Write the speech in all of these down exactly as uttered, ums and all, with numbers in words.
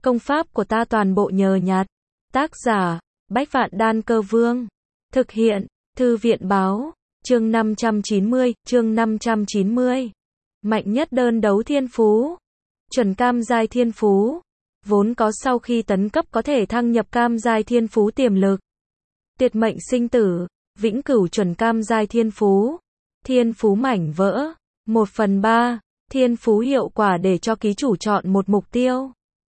Công pháp của ta toàn bộ nhờ nhặt. Tác giả, Bách Vạn Đan Cơ Vương. Thực hiện, Thư viện báo. Chương năm trăm chín mươi, chương năm trăm chín mươi. Mạnh nhất đơn đấu thiên phú. Chuẩn cam giai thiên phú. Vốn có sau khi tấn cấp có thể thăng nhập cam giai thiên phú tiềm lực. Tuyệt mệnh sinh tử, vĩnh cửu chuẩn cam giai thiên phú. Thiên phú mảnh vỡ. một phần ba. Thiên phú hiệu quả để cho ký chủ chọn một mục tiêu.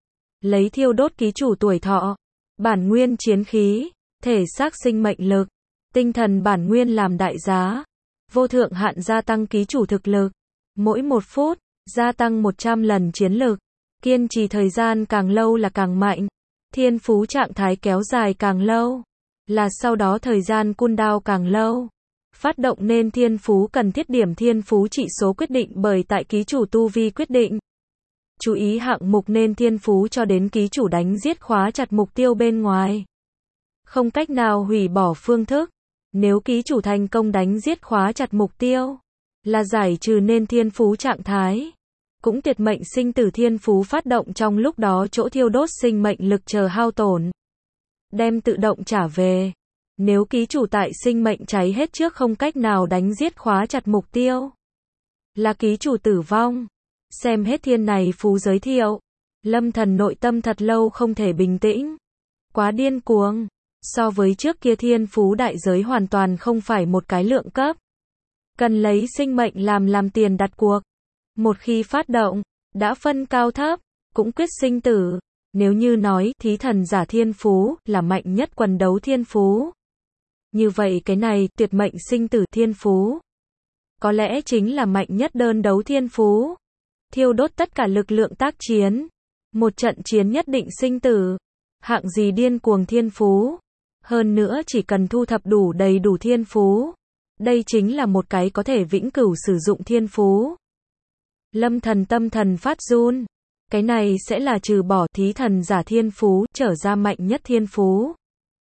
Lấy thiêu đốt ký chủ tuổi thọ, bản nguyên chiến khí, thể xác sinh mệnh lực, tinh thần bản nguyên làm đại giá. Vô thượng hạn gia tăng ký chủ thực lực. Mỗi một phút, gia tăng một trăm lần chiến lực. Kiên trì thời gian càng lâu là càng mạnh. Thiên phú trạng thái kéo dài càng lâu, là sau đó thời gian cooldown càng lâu. Phát động nên thiên phú cần thiết điểm thiên phú trị số quyết định bởi tại ký chủ tu vi quyết định. Chú ý hạng mục nên thiên phú cho đến ký chủ đánh giết khóa chặt mục tiêu bên ngoài. Không cách nào hủy bỏ phương thức. Nếu ký chủ thành công đánh giết khóa chặt mục tiêu, là giải trừ nên thiên phú trạng thái. Cũng tuyệt mệnh sinh tử thiên phú phát động trong lúc đó chỗ thiêu đốt sinh mệnh lực chờ hao tổn. Đem tự động trả về. Nếu ký chủ tại sinh mệnh cháy hết trước không cách nào đánh giết khóa chặt mục tiêu, là ký chủ tử vong. Xem hết thiên này phú giới thiệu. Lâm Thần nội tâm thật lâu không thể bình tĩnh. Quá điên cuồng. So với trước kia thiên phú đại giới hoàn toàn không phải một cái lượng cấp. Cần lấy sinh mệnh làm làm tiền đặt cuộc. Một khi phát động, đã phân cao thấp, cũng quyết sinh tử. Nếu như nói thí thần giả thiên phú là mạnh nhất quần đấu thiên phú, như vậy cái này tuyệt mệnh sinh tử thiên phú có lẽ chính là mạnh nhất đơn đấu thiên phú. Thiêu đốt tất cả lực lượng tác chiến. Một trận chiến nhất định sinh tử. Hạng gì điên cuồng thiên phú. Hơn nữa chỉ cần thu thập đủ đầy đủ thiên phú. Đây chính là một cái có thể vĩnh cửu sử dụng thiên phú. Lâm Thần tâm thần phát run. Cái này sẽ là trừ bỏ thí thần giả thiên phú trở ra mạnh nhất thiên phú.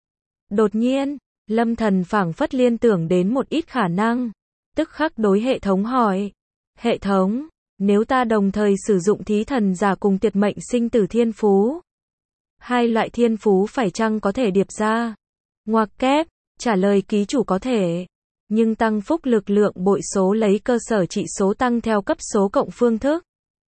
Đột nhiên, Lâm Thần phảng phất liên tưởng đến một ít khả năng. Tức khắc đối hệ thống hỏi. Hệ thống, nếu ta đồng thời sử dụng thí thần giả cùng tuyệt mệnh sinh tử thiên phú, hai loại thiên phú phải chăng có thể điệp ra? Ngoặc kép, trả lời ký chủ có thể. Nhưng tăng phúc lực lượng bội số lấy cơ sở trị số tăng theo cấp số cộng phương thức,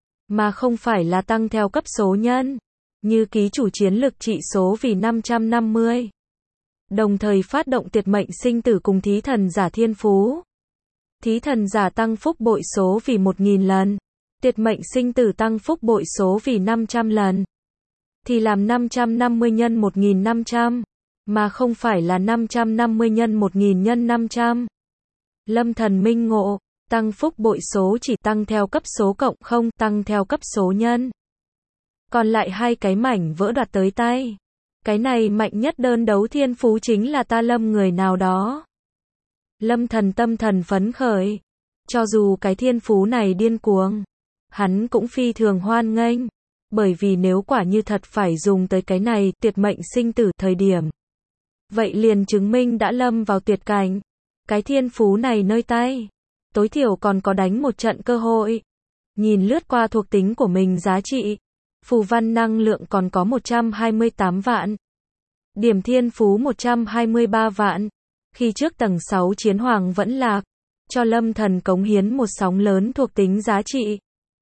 mà không phải là tăng theo cấp số nhân. Như ký chủ chiến lực trị số vì năm trăm năm mươi. Đồng thời phát động tuyệt mệnh sinh tử cùng thí thần giả thiên phú. Thí thần giả tăng phúc bội số vì một nghìn lần. Tuyệt mệnh sinh tử tăng phúc bội số vì năm trăm lần. Thì làm năm trăm năm mươi nhân một nghìn năm trăm. Mà không phải là năm trăm năm mươi nhân một nghìn nhân năm trăm. Lâm Thần minh ngộ. Tăng phúc bội số chỉ tăng theo cấp số cộng không tăng theo cấp số nhân. Còn lại hai cái mảnh vỡ đoạt tới tay. Cái này mạnh nhất đơn đấu thiên phú chính là ta Lâm người nào đó. Lâm Thần tâm thần phấn khởi. Cho dù cái thiên phú này điên cuồng, hắn cũng phi thường hoan nghênh. Bởi vì nếu quả như thật phải dùng tới cái này tuyệt mệnh sinh tử thời điểm, vậy liền chứng minh đã lâm vào tuyệt cảnh. Cái thiên phú này nơi tay, tối thiểu còn có đánh một trận cơ hội. Nhìn lướt qua thuộc tính của mình giá trị, phù văn năng lượng còn có một trăm hai mươi tám vạn. Điểm thiên phú một trăm hai mươi ba vạn. Khi trước tầng sáu chiến hoàng vẫn lạc, cho Lâm Thần cống hiến một sóng lớn thuộc tính giá trị.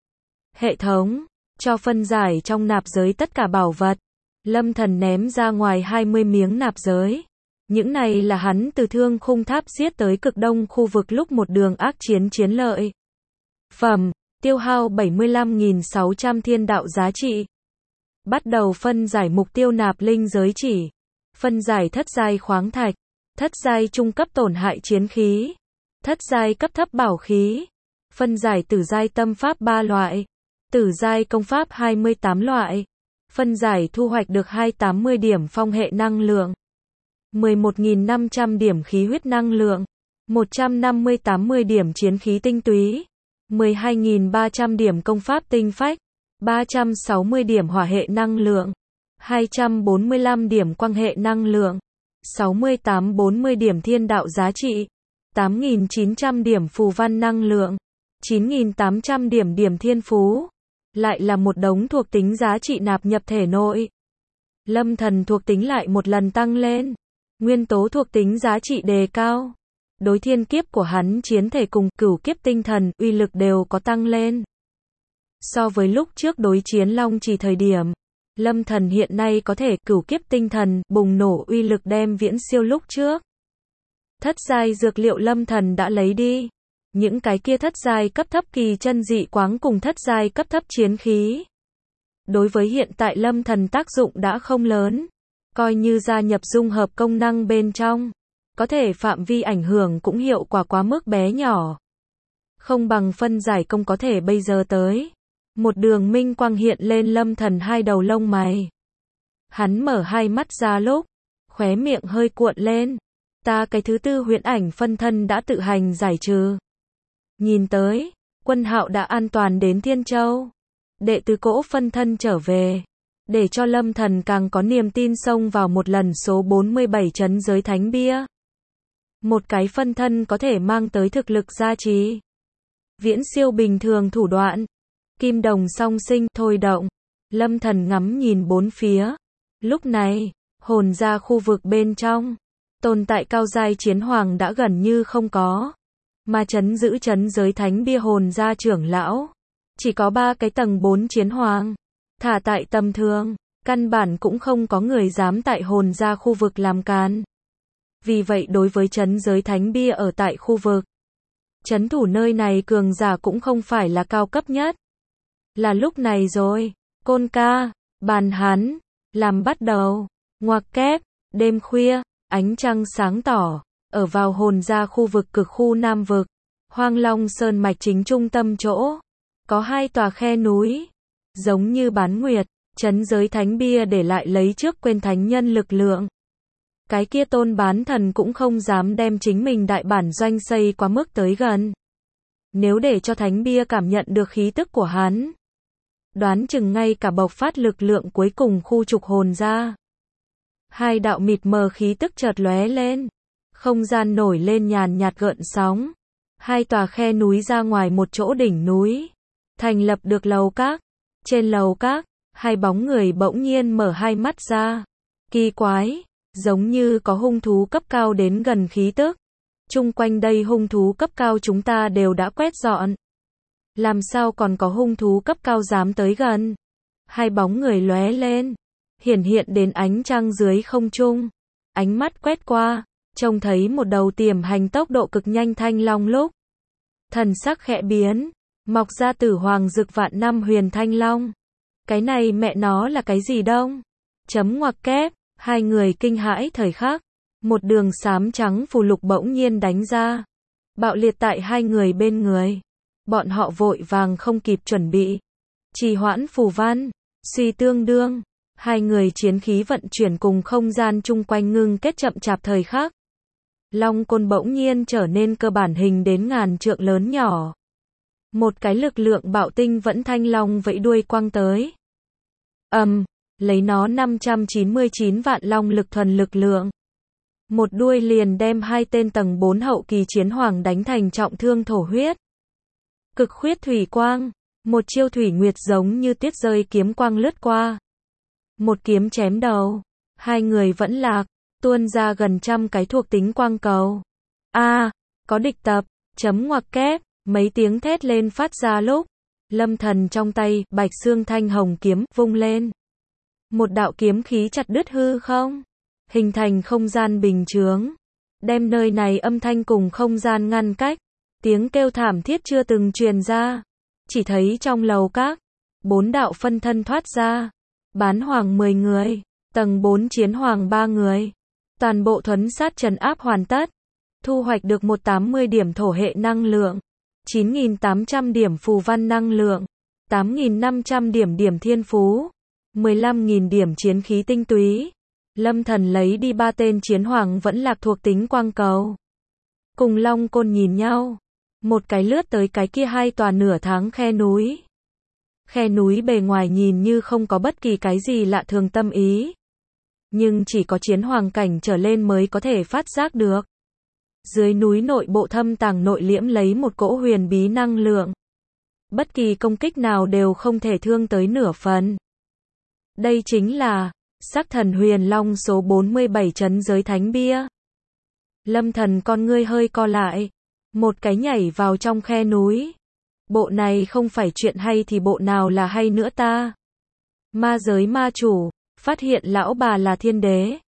Hệ thống, cho phân giải trong nạp giới tất cả bảo vật. Lâm Thần ném ra ngoài hai mươi miếng nạp giới. Những này là hắn từ thương khung tháp giết tới cực đông khu vực lúc một đường ác chiến chiến lợi. Phẩm, tiêu hao bảy mươi lăm nghìn sáu trăm thiên đạo giá trị. Bắt đầu phân giải mục tiêu nạp linh giới chỉ. Phân giải thất giai khoáng thạch. Thất giai trung cấp tổn hại chiến khí. Thất giai cấp thấp bảo khí. Phân giải tử giai tâm pháp ba loại. Tử giai công pháp hai mươi tám loại. Phân giải thu hoạch được hai trăm tám mươi điểm phong hệ năng lượng. mười một nghìn năm trăm điểm khí huyết năng lượng. một trăm năm mươi tám mươi điểm chiến khí tinh túy. mười hai nghìn ba trăm điểm công pháp tinh phách. ba trăm sáu mươi điểm hỏa hệ năng lượng. hai trăm bốn mươi lăm điểm quang hệ năng lượng. sáu mươi tám bốn mươi điểm thiên đạo giá trị. tám nghìn chín trăm điểm phù văn năng lượng. chín nghìn tám trăm điểm điểm thiên phú. lại là một đống thuộc tính giá trị nạp nhập thể nội. Lâm thần thuộc tính lại một lần tăng lên. Nguyên tố thuộc tính giá trị đề cao. Đối thiên kiếp của hắn chiến thể cùng cửu kiếp tinh thần, uy lực đều có tăng lên. So với lúc trước đối chiến Long Trì thời điểm, Lâm thần hiện nay có thể cửu kiếp tinh thần, bùng nổ uy lực đem viễn siêu lúc trước. Thất giai dược liệu Lâm thần đã lấy đi. Những cái kia thất giai cấp thấp kỳ chân dị quáng cùng thất giai cấp thấp chiến khí. Đối với hiện tại Lâm thần tác dụng đã không lớn. Coi như gia nhập dung hợp công năng bên trong. Có thể phạm vi ảnh hưởng cũng hiệu quả quá mức bé nhỏ. Không bằng phân giải công có thể bây giờ tới. Một đường minh quang hiện lên Lâm thần hai đầu lông mày. Hắn mở hai mắt ra lúc, khóe miệng hơi cuộn lên. Ta cái thứ tư huyễn ảnh phân thân đã tự hành giải trừ. Nhìn tới, Quân Hạo đã an toàn đến Thiên Châu. Đệ tứ cỗ phân thân trở về. Để cho Lâm thần càng có niềm tin xông vào một lần số bốn mươi bảy trấn giới thánh bia. Một cái phân thân có thể mang tới thực lực gia trì. Viễn siêu bình thường thủ đoạn. Kim đồng song sinh thôi động. Lâm thần ngắm nhìn bốn phía. Lúc này, hồn ra khu vực bên trong. Tồn tại cao giai chiến hoàng đã gần như không có. Mà trấn giữ trấn giới thánh bia hồn ra trưởng lão. Chỉ có ba cái tầng bốn chiến hoàng. Thả tại tầm thường. Căn bản cũng không có người dám tại hồn ra khu vực làm càn. Vì vậy đối với trấn giới thánh bia ở tại khu vực. Trấn thủ nơi này cường giả cũng không phải là cao cấp nhất. Là lúc này rồi. Côn ca, bàn hắn, làm bắt đầu. Ngoặc kép, đêm khuya, ánh trăng sáng tỏ. Ở vào hồn ra khu vực cực khu Nam Vực. Hoang Long Sơn mạch chính trung tâm chỗ. Có hai tòa khe núi. Giống như bán nguyệt, trấn giới thánh bia để lại lấy trước quên thánh nhân lực lượng. Cái kia tôn bán thần cũng không dám đem chính mình đại bản doanh xây quá mức tới gần. Nếu để cho thánh bia cảm nhận được khí tức của hắn, đoán chừng ngay cả bộc phát lực lượng cuối cùng khu trục hồn ra. Hai đạo mịt mờ khí tức chợt lóe lên. Không gian nổi lên nhàn nhạt gợn sóng. Hai tòa khe núi ra ngoài một chỗ đỉnh núi. Thành lập được lầu các. Trên lầu các, hai bóng người bỗng nhiên mở hai mắt ra. Kỳ quái, giống như có hung thú cấp cao đến gần khí tức. Chung quanh đây hung thú cấp cao chúng ta đều đã quét dọn. Làm sao còn có hung thú cấp cao dám tới gần? Hai bóng người lóe lên, hiển hiện đến ánh trăng dưới không trung. Ánh mắt quét qua, trông thấy một đầu tiềm hành tốc độ cực nhanh thanh long lúc. Thần sắc khẽ biến, mọc ra tử hoàng dực vạn năm huyền thanh long. Cái này mẹ nó là cái gì đông? Chấm ngoặc kép, hai người kinh hãi thời khắc. Một đường xám trắng phù lục bỗng nhiên đánh ra. Bạo liệt tại hai người bên người. Bọn họ vội vàng không kịp chuẩn bị. Trì hoãn phù văn, suy tương đương. Hai người chiến khí vận chuyển cùng không gian chung quanh ngưng kết chậm chạp thời khắc. Long côn bỗng nhiên trở nên cơ bản hình đến ngàn trượng lớn nhỏ. Một cái lực lượng bạo tinh vẫn thanh long vẫy đuôi quăng tới. Ầm, um, lấy nó năm trăm chín mươi chín vạn long lực thuần lực lượng. Một đuôi liền đem hai tên tầng bốn hậu kỳ chiến hoàng đánh thành trọng thương thổ huyết. Cực khuyết thủy quang, một chiêu thủy nguyệt giống như tuyết rơi kiếm quang lướt qua. Một kiếm chém đầu, hai người vẫn lạc, tuôn ra gần trăm cái thuộc tính quang cầu. A, à, có địch tập, chấm ngoặc kép, mấy tiếng thét lên phát ra lúc. Lâm thần trong tay, bạch xương thanh hồng kiếm, vung lên. Một đạo kiếm khí chặt đứt hư không, hình thành không gian bình chướng. Đem nơi này âm thanh cùng không gian ngăn cách. Tiếng kêu thảm thiết chưa từng truyền ra. Chỉ thấy trong lầu các, bốn đạo phân thân thoát ra. Bán hoàng mười người, tầng bốn chiến hoàng ba người. Toàn bộ thuấn sát trấn áp hoàn tất. Thu hoạch được một trăm tám mươi điểm thổ hệ năng lượng. chín nghìn tám trăm điểm phù văn năng lượng. tám nghìn năm trăm điểm điểm thiên phú. mười lăm nghìn điểm chiến khí tinh túy. Lâm thần lấy đi ba tên chiến hoàng vẫn lạc thuộc tính quang cầu. Cùng long côn nhìn nhau. Một cái lướt tới cái kia hai tòa nửa tháng khe núi. Khe núi bề ngoài nhìn như không có bất kỳ cái gì lạ thường tâm ý. Nhưng chỉ có chiến hoàng cảnh trở lên mới có thể phát giác được. Dưới núi nội bộ thâm tàng nội liễm lấy một cỗ huyền bí năng lượng. Bất kỳ công kích nào đều không thể thương tới nửa phần. Đây chính là Sắc Thần Huyền Long số bốn mươi bảy trấn giới thánh bia. Lâm Thần con ngươi hơi co lại, một cái nhảy vào trong khe núi. Bộ này không phải chuyện hay thì bộ nào là hay nữa ta? Ma giới ma chủ, phát hiện lão bà là thiên đế.